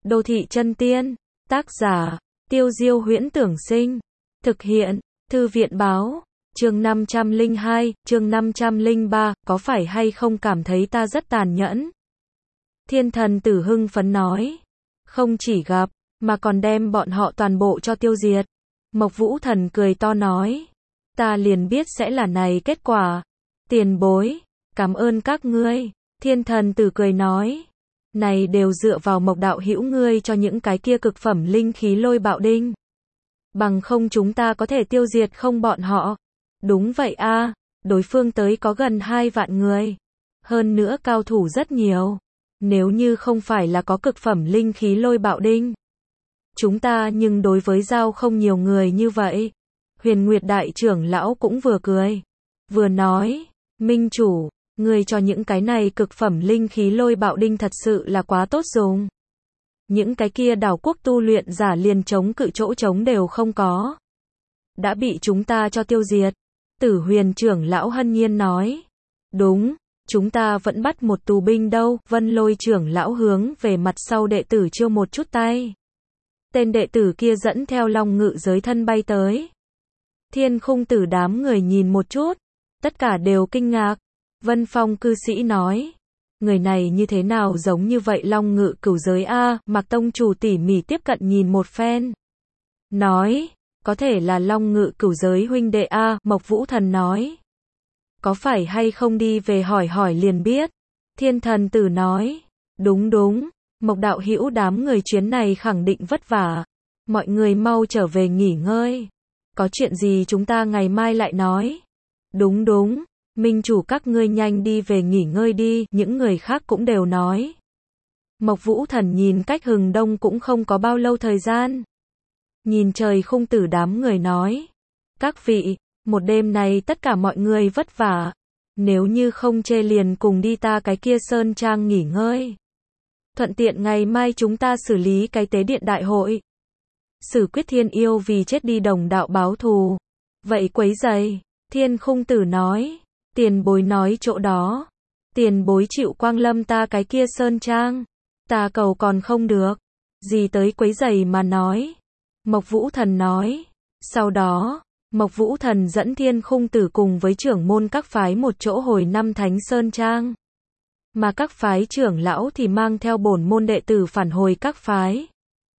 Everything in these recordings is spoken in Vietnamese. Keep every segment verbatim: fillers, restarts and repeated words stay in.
Đô thị chân tiên, tác giả, Tiêu Diêu Huyễn Tưởng Sinh, thực hiện, Thư viện Báo, chương năm trăm lẻ hai, chương năm trăm lẻ ba, có phải hay không cảm thấy ta rất tàn nhẫn? Thiên thần tử hưng phấn nói, không chỉ gặp, mà còn đem bọn họ toàn bộ cho tiêu diệt. Mộc Vũ Thần cười to nói, ta liền biết sẽ là này kết quả. Tiền bối, cảm ơn các ngươi. Thiên thần tử cười nói, này đều dựa vào Mộc đạo hữu ngươi cho những cái kia cực phẩm linh khí lôi bạo đinh. Bằng không chúng ta có thể tiêu diệt không bọn họ. Đúng vậy a, đối phương tới có gần hai vạn người. Hơn nữa cao thủ rất nhiều. Nếu như không phải là có cực phẩm linh khí lôi bạo đinh, chúng ta nhưng đối với giao không nhiều người như vậy. Huyền Nguyệt đại trưởng lão cũng vừa cười, vừa nói, minh chủ, người cho những cái này cực phẩm linh khí lôi bạo đinh thật sự là quá tốt dùng. Những cái kia đảo quốc tu luyện giả liền chống cự chỗ trống đều không có. Đã bị chúng ta cho tiêu diệt. Tử Huyền trưởng lão hân nhiên nói, đúng, chúng ta vẫn bắt một tù binh đâu. Vân Lôi trưởng lão hướng về mặt sau đệ tử chiêu một chút tay. Tên đệ tử kia dẫn theo long ngự giới thân bay tới. Thiên Khung Tử đám người nhìn một chút, tất cả đều kinh ngạc. Vân Phong cư sĩ nói, người này như thế nào giống như vậy long ngự cửu giới a? Mạc tông chủ tỉ mỉ tiếp cận nhìn một phen, nói, có thể là long ngự cửu giới huynh đệ a. Mộc Vũ Thần nói, có phải hay không đi về hỏi hỏi liền biết. Thiên thần tử nói, đúng đúng, Mộc đạo hữu đám người chuyến này khẳng định vất vả. Mọi người mau trở về nghỉ ngơi. Có chuyện gì chúng ta ngày mai lại nói. Đúng đúng, minh chủ các ngươi nhanh đi về nghỉ ngơi đi. Những người khác cũng đều nói. Mộc Vũ Thần nhìn cách hừng đông cũng không có bao lâu thời gian. Nhìn trời Khung Tử đám người nói, các vị, một đêm này tất cả mọi người vất vả. Nếu như không chê liền cùng đi ta cái kia sơn trang nghỉ ngơi. Thuận tiện ngày mai chúng ta xử lý cái tế điện đại hội. Xử quyết thiên yêu vì chết đi đồng đạo báo thù. Vậy quấy giày. Thiên Khung Tử nói, tiền bối nói chỗ đó. Tiền bối chịu quang lâm ta cái kia sơn trang. Ta cầu còn không được. Gì tới quấy giày mà nói. Mộc Vũ Thần nói. Sau đó, Mộc Vũ Thần dẫn Thiên Khung Tử cùng với trưởng môn các phái một chỗ hồi năm Thánh Sơn Trang. Mà các phái trưởng lão thì mang theo bổn môn đệ tử phản hồi các phái.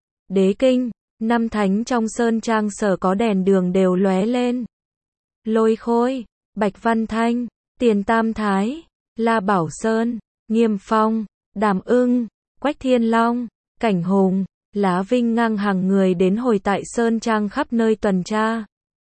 Đế kinh, năm thánh trong sơn trang sở có đèn đường đều lóe lên. Lôi Khôi, Bạch Văn Thanh, Tiền Tam Thái, La Bảo Sơn, Nghiêm Phong, Đàm Ưng, Quách Thiên Long, Cảnh Hùng, Lá Vinh ngang hàng người đến hồi tại sơn trang khắp nơi tuần tra.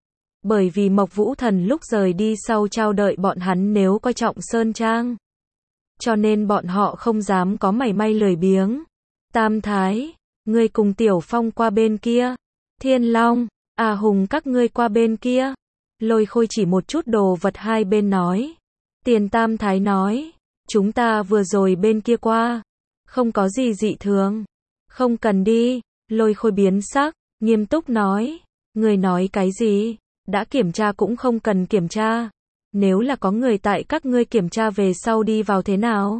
Bởi vì Mộc Vũ Thần lúc rời đi sau trao đợi bọn hắn nếu coi trọng sơn trang, cho nên bọn họ không dám có mảy may lười biếng. Tam Thái, ngươi cùng Tiểu Phong qua bên kia. Thiên Long, à Hùng các ngươi qua bên kia. Lôi Khôi chỉ một chút đồ vật hai bên nói. Tiền Tam Thái nói, chúng ta vừa rồi bên kia qua. Không có gì dị thường. Không cần đi. Lôi Khôi biến sắc, nghiêm túc nói. Ngươi nói cái gì? Đã kiểm tra cũng không cần kiểm tra. Nếu là có người tại các ngươi kiểm tra về sau đi vào thế nào?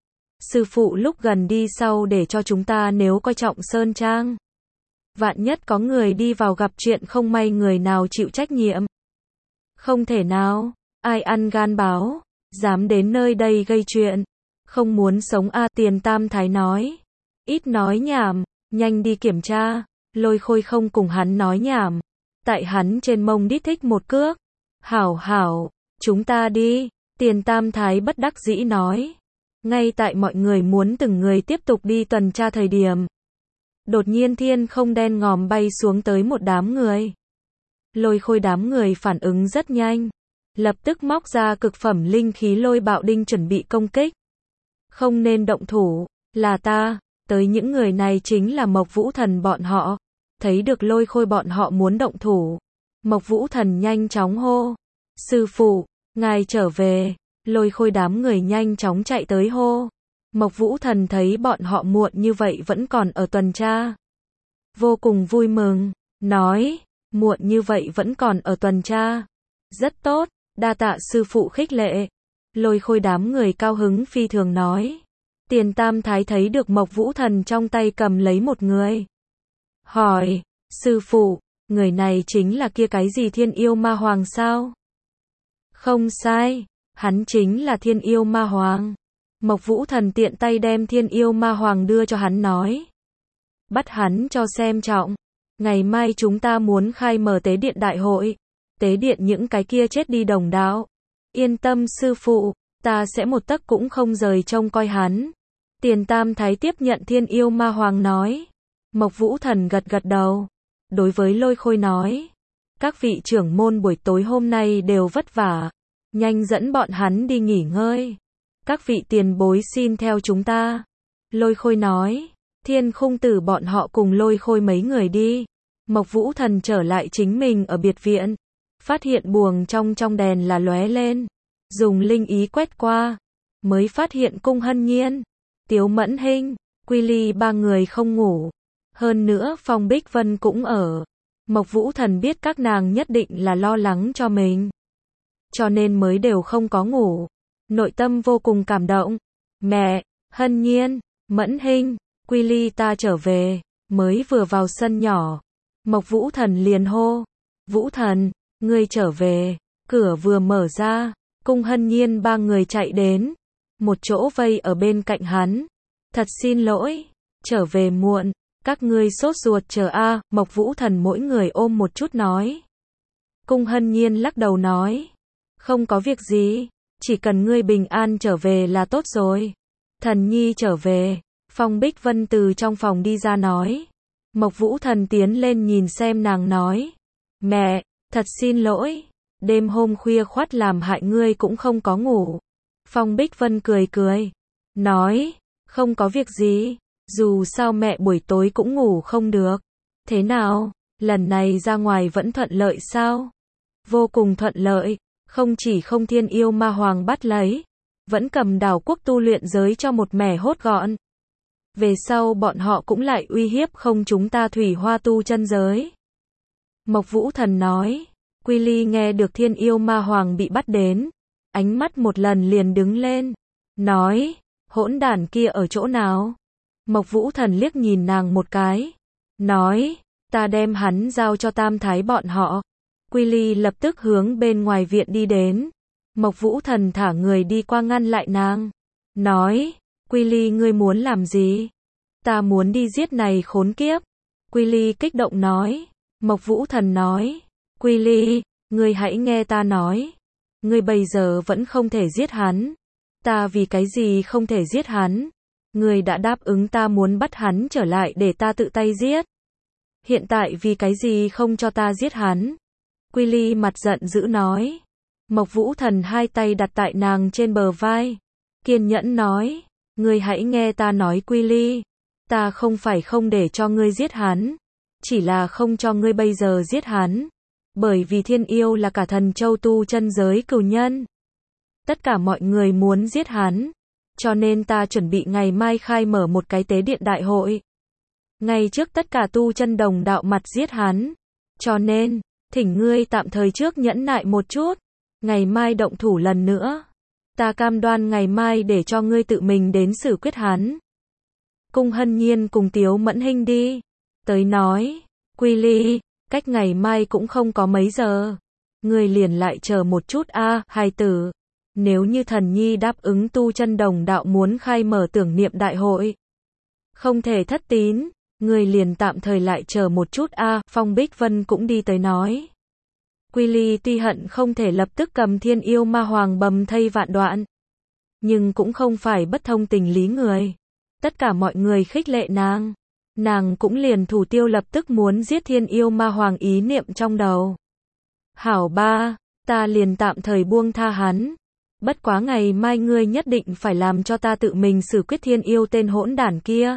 Sư phụ lúc gần đi sau để cho chúng ta nếu coi trọng sơn trang. Vạn nhất có người đi vào gặp chuyện không may người nào chịu trách nhiệm? Không thể nào, ai ăn gan báo, dám đến nơi đây gây chuyện. Không muốn sống a. Tiền Tam Thái nói. Ít nói nhảm, nhanh đi kiểm tra. Lôi Khôi không cùng hắn nói nhảm. Tại hắn trên mông đít thích một cước. Hảo hảo, chúng ta đi. Tiền Tam Thái bất đắc dĩ nói. Ngay tại mọi người muốn từng người tiếp tục đi tuần tra thời điểm, đột nhiên thiên không đen ngòm bay xuống tới một đám người. Lôi Khôi đám người phản ứng rất nhanh, lập tức móc ra cực phẩm linh khí lôi bạo đinh chuẩn bị công kích. Không nên động thủ, là ta. Tới những người này chính là Mộc Vũ Thần bọn họ. Thấy được Lôi Khôi bọn họ muốn động thủ, Mộc Vũ Thần nhanh chóng hô, sư phụ, ngài trở về. Lôi Khôi đám người nhanh chóng chạy tới hô. Mộc Vũ Thần thấy bọn họ muộn như vậy vẫn còn ở tuần tra, vô cùng vui mừng, nói, muộn như vậy vẫn còn ở tuần tra. Rất tốt, đa tạ sư phụ khích lệ. Lôi Khôi đám người cao hứng phi thường nói. Tiền Tam Thái thấy được Mộc Vũ Thần trong tay cầm lấy một người. Hỏi, sư phụ, người này chính là kia cái gì Thiên Yêu Ma Hoàng sao? Không sai, hắn chính là Thiên Yêu Ma Hoàng. Mộc Vũ Thần tiện tay đem Thiên Yêu Ma Hoàng đưa cho hắn nói. Bắt hắn cho xem trọng. Ngày mai chúng ta muốn khai mở tế điện đại hội. Tế điện những cái kia chết đi đồng đạo. Yên tâm sư phụ, ta sẽ một tấc cũng không rời trông coi hắn. Tiền Tam Thái tiếp nhận Thiên Yêu Ma Hoàng nói. Mộc Vũ Thần gật gật đầu. Đối với Lôi Khôi nói. Các vị trưởng môn buổi tối hôm nay đều vất vả. Nhanh dẫn bọn hắn đi nghỉ ngơi. Các vị tiền bối xin theo chúng ta. Lôi Khôi nói. Thiên Khung Tử bọn họ cùng Lôi Khôi mấy người đi. Mộc Vũ Thần trở lại chính mình ở biệt viện. Phát hiện buồng trong trong đèn là lóe lên. Dùng linh ý quét qua. Mới phát hiện Cung Hân Nhiên, Tiếu Mẫn Hinh, Quy Ly ba người không ngủ. Hơn nữa Phong Bích Vân cũng ở. Mộc Vũ Thần biết các nàng nhất định là lo lắng cho mình. Cho nên mới đều không có ngủ. Nội tâm vô cùng cảm động. Mẹ, Hân Nhiên, Mẫn Hinh, Quy Ly ta trở về. Mới vừa vào sân nhỏ. Mộc Vũ Thần liền hô. Vũ Thần, ngươi trở về. Cửa vừa mở ra. Cung Hân Nhiên ba người chạy đến. Một chỗ vây ở bên cạnh hắn. Thật xin lỗi. Trở về muộn. Các ngươi sốt ruột chờ a. Mộc Vũ Thần mỗi người ôm một chút nói. Cung Hân Nhiên lắc đầu nói. Không có việc gì. Chỉ cần ngươi bình an trở về là tốt rồi. Thần nhi trở về. Phong Bích Vân từ trong phòng đi ra nói. Mộc Vũ Thần tiến lên nhìn xem nàng nói. Mẹ, thật xin lỗi. Đêm hôm khuya khoắt làm hại ngươi cũng không có ngủ. Phong Bích Vân cười cười. Nói, không có việc gì. Dù sao mẹ buổi tối cũng ngủ không được. Thế nào, lần này ra ngoài vẫn thuận lợi sao? Vô cùng thuận lợi. Không chỉ không Thiên Yêu Ma Hoàng bắt lấy. Vẫn cầm đảo quốc tu luyện giới cho một mẻ hốt gọn. Về sau bọn họ cũng lại uy hiếp không chúng ta thủy hoa tu chân giới. Mộc Vũ Thần nói. Quy Ly nghe được Thiên Yêu Ma Hoàng bị bắt đến. Ánh mắt một lần liền đứng lên. Nói, hỗn đản kia ở chỗ nào? Mộc Vũ Thần liếc nhìn nàng một cái. Nói, ta đem hắn giao cho Tam Thái bọn họ. Quy Ly lập tức hướng bên ngoài viện đi đến. Mộc Vũ Thần thả người đi qua ngăn lại nàng. Nói, Quy Ly ngươi muốn làm gì? Ta muốn đi giết này khốn kiếp. Quy Ly kích động nói. Mộc Vũ Thần nói. Quy Ly, ngươi hãy nghe ta nói. Ngươi bây giờ vẫn không thể giết hắn. Ta vì cái gì không thể giết hắn? Ngươi đã đáp ứng ta muốn bắt hắn trở lại để ta tự tay giết. Hiện tại vì cái gì không cho ta giết hắn? Quy Ly mặt giận dữ nói. Mộc Vũ Thần hai tay đặt tại nàng trên bờ vai. Kiên nhẫn nói. Ngươi hãy nghe ta nói Quy Ly. Ta không phải không để cho ngươi giết hắn. Chỉ là không cho ngươi bây giờ giết hắn. Bởi vì Thiên Yêu là cả thần châu tu chân giới cửu nhân. Tất cả mọi người muốn giết hắn. Cho nên ta chuẩn bị ngày mai khai mở một cái tế điện đại hội. Ngay trước tất cả tu chân đồng đạo mặt giết hắn. Cho nên, thỉnh ngươi tạm thời trước nhẫn nại một chút. Ngày mai động thủ lần nữa. Ta cam đoan ngày mai để cho ngươi tự mình đến xử quyết hắn. Cung Hân Nhiên cùng Tiếu Mẫn Hinh đi. Tới nói, Quy Ly, cách ngày mai cũng không có mấy giờ. Ngươi liền lại chờ một chút a, hài tử. Nếu như thần nhi đáp ứng tu chân đồng đạo muốn khai mở tưởng niệm đại hội. Không thể thất tín, ngươi liền tạm thời lại chờ một chút a, Phong Bích Vân cũng đi tới nói. Quy Ly tuy hận không thể lập tức cầm Thiên Yêu Ma Hoàng bầm thây vạn đoạn. Nhưng cũng không phải bất thông tình lý người. Tất cả mọi người khích lệ nàng. Nàng cũng liền thủ tiêu lập tức muốn giết Thiên Yêu Ma Hoàng ý niệm trong đầu. Hảo ba, ta liền tạm thời buông tha hắn. Bất quá ngày mai ngươi nhất định phải làm cho ta tự mình xử quyết Thiên Yêu tên hỗn đản kia.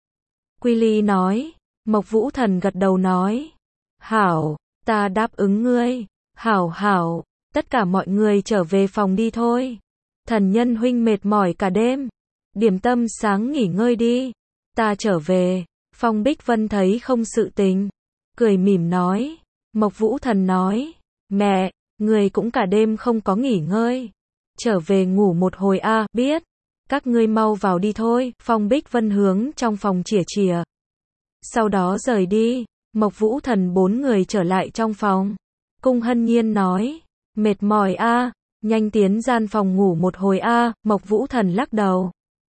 Quy Ly nói. Mộc Vũ Thần gật đầu nói. Hảo, ta đáp ứng ngươi. Hảo hảo, tất cả mọi người trở về phòng đi thôi. Thần nhân huynh mệt mỏi cả đêm. Điểm tâm sáng nghỉ ngơi đi. Ta trở về. Phong Bích Vân thấy không sự tình. Cười mỉm nói. Mộc Vũ Thần nói. Mẹ, người cũng cả đêm không có nghỉ ngơi. Trở về ngủ một hồi a, biết. Các ngươi mau vào đi thôi, Phong Bích Vân hướng trong phòng chìa chìa. Sau đó rời đi, Mộc Vũ Thần bốn người trở lại trong phòng. Cung Hân Nhiên nói, mệt mỏi a, nhanh tiến gian phòng ngủ một hồi a, Mộc Vũ Thần lắc đầu.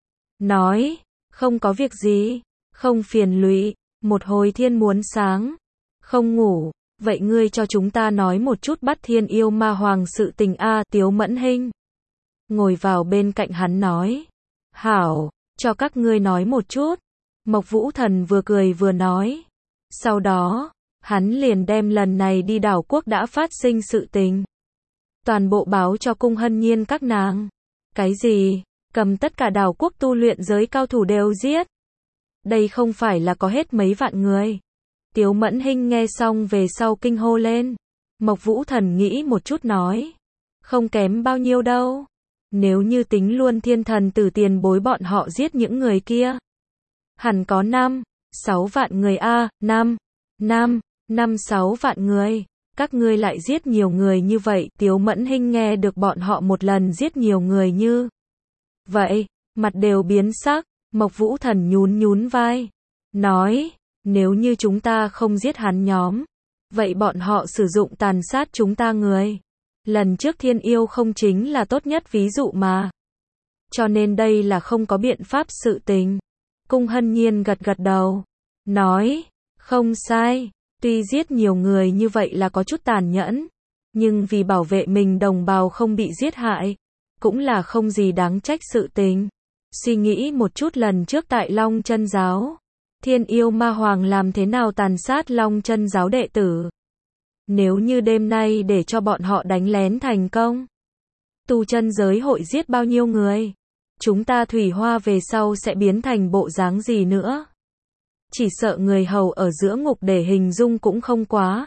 Nói, không có việc gì, không phiền lụy, một hồi thiên muốn sáng. Không ngủ, vậy ngươi cho chúng ta nói một chút bắt thiên yêu ma hoàng sự tình a, Tiếu Mẫn Hinh. Ngồi vào bên cạnh hắn nói, hảo, cho các ngươi nói một chút. Mộc Vũ Thần vừa cười vừa nói. Sau đó, hắn liền đem lần này đi đảo quốc đã phát sinh sự tình. Toàn bộ báo cho Cung Hân Nhiên các nàng. Cái gì? Cầm tất cả đảo quốc tu luyện giới cao thủ đều giết. Đây không phải là có hết mấy vạn người. Tiếu Mẫn Hinh nghe xong về sau kinh hô lên. Mộc Vũ Thần nghĩ một chút nói. Không kém bao nhiêu đâu. Nếu như tính luôn thiên thần tử tiền bối bọn họ giết những người kia. Hẳn có năm, sáu vạn người a, năm, năm, năm sáu vạn người. Các ngươi lại giết nhiều người như vậy. Tiếu Mẫn Hinh nghe được bọn họ một lần giết nhiều người như vậy, mặt đều biến sắc. Mộc Vũ Thần nhún nhún vai. Nói, nếu như chúng ta không giết hắn nhóm, vậy bọn họ sử dụng tàn sát chúng ta người. Lần trước thiên yêu không chính là tốt nhất ví dụ mà. Cho nên đây là không có biện pháp sự tình. Cung Hân Nhiên gật gật đầu. Nói, không sai. Tuy giết nhiều người như vậy là có chút tàn nhẫn. Nhưng vì bảo vệ mình đồng bào không bị giết hại. Cũng là không gì đáng trách sự tình. Suy nghĩ một chút lần trước tại Long Chân Giáo. Thiên yêu ma hoàng làm thế nào tàn sát Long Chân Giáo đệ tử. Nếu như đêm nay để cho bọn họ đánh lén thành công. Tu chân giới hội giết bao nhiêu người. Chúng ta Thủy Hoa về sau sẽ biến thành bộ dáng gì nữa. Chỉ sợ người hầu ở giữa ngục để hình dung cũng không quá.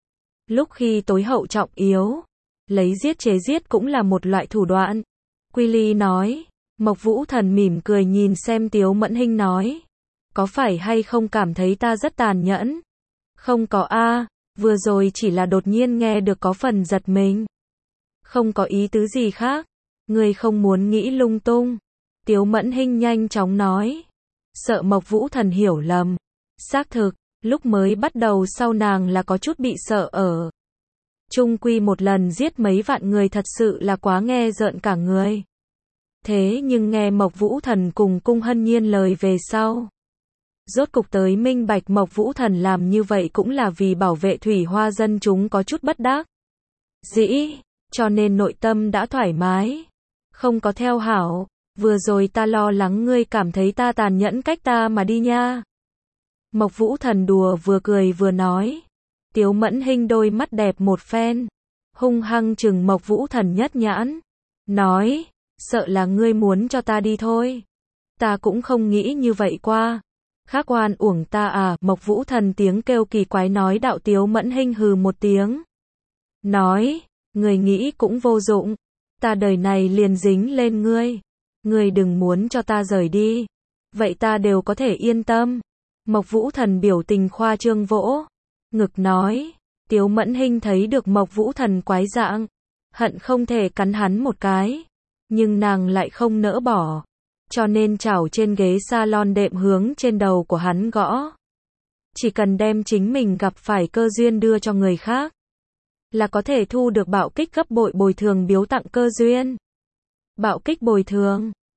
Lúc khi tối hậu trọng yếu. Lấy giết chế giết cũng là một loại thủ đoạn. Quy Ly nói. Mộc Vũ Thần mỉm cười nhìn xem Tiếu Mẫn Hinh nói. Có phải hay không cảm thấy ta rất tàn nhẫn? Không có a, vừa rồi chỉ là đột nhiên nghe được có phần giật mình. Không có ý tứ gì khác. Ngươi không muốn nghĩ lung tung. Tiếu Mẫn Hinh nhanh chóng nói. Sợ Mộc Vũ Thần hiểu lầm. Xác thực, lúc mới bắt đầu sau nàng là có chút bị sợ ở. Chung quy một lần giết mấy vạn người thật sự là quá nghe rợn cả người. Thế nhưng nghe Mộc Vũ Thần cùng Cung Hân Nhiên lời về sau. Rốt cục tới minh bạch Mộc Vũ Thần làm như vậy cũng là vì bảo vệ Thủy Hoa dân chúng có chút bất đắc dĩ, cho nên nội tâm đã thoải mái. Không có theo hảo, vừa rồi ta lo lắng ngươi cảm thấy ta tàn nhẫn cách ta mà đi nha. Mộc Vũ Thần đùa vừa cười vừa nói. Tiếu Mẫn Hinh đôi mắt đẹp một phen, hung hăng chừng Mộc Vũ Thần nhất nhãn. Nói, sợ là ngươi muốn cho ta đi thôi. Ta cũng không nghĩ như vậy qua. Khác oan uổng ta à, Mộc Vũ Thần tiếng kêu kỳ quái nói đạo. Tiếu Mẫn Hinh hừ một tiếng. Nói, người nghĩ cũng vô dụng. Ta đời này liền dính lên ngươi. Ngươi đừng muốn cho ta rời đi. Vậy ta đều có thể yên tâm. Mộc Vũ Thần biểu tình khoa trương vỗ ngực nói. Tiếu Mẫn Hinh thấy được Mộc Vũ Thần quái dạng. Hận không thể cắn hắn một cái. Nhưng nàng lại không nỡ bỏ. Cho nên chảo trên ghế salon đệm hướng trên đầu của hắn gõ. Chỉ cần đem chính mình gặp phải cơ duyên đưa cho người khác. Là có thể thu được bạo kích gấp bội bồi thường biếu tặng cơ duyên. Bạo kích bồi thường.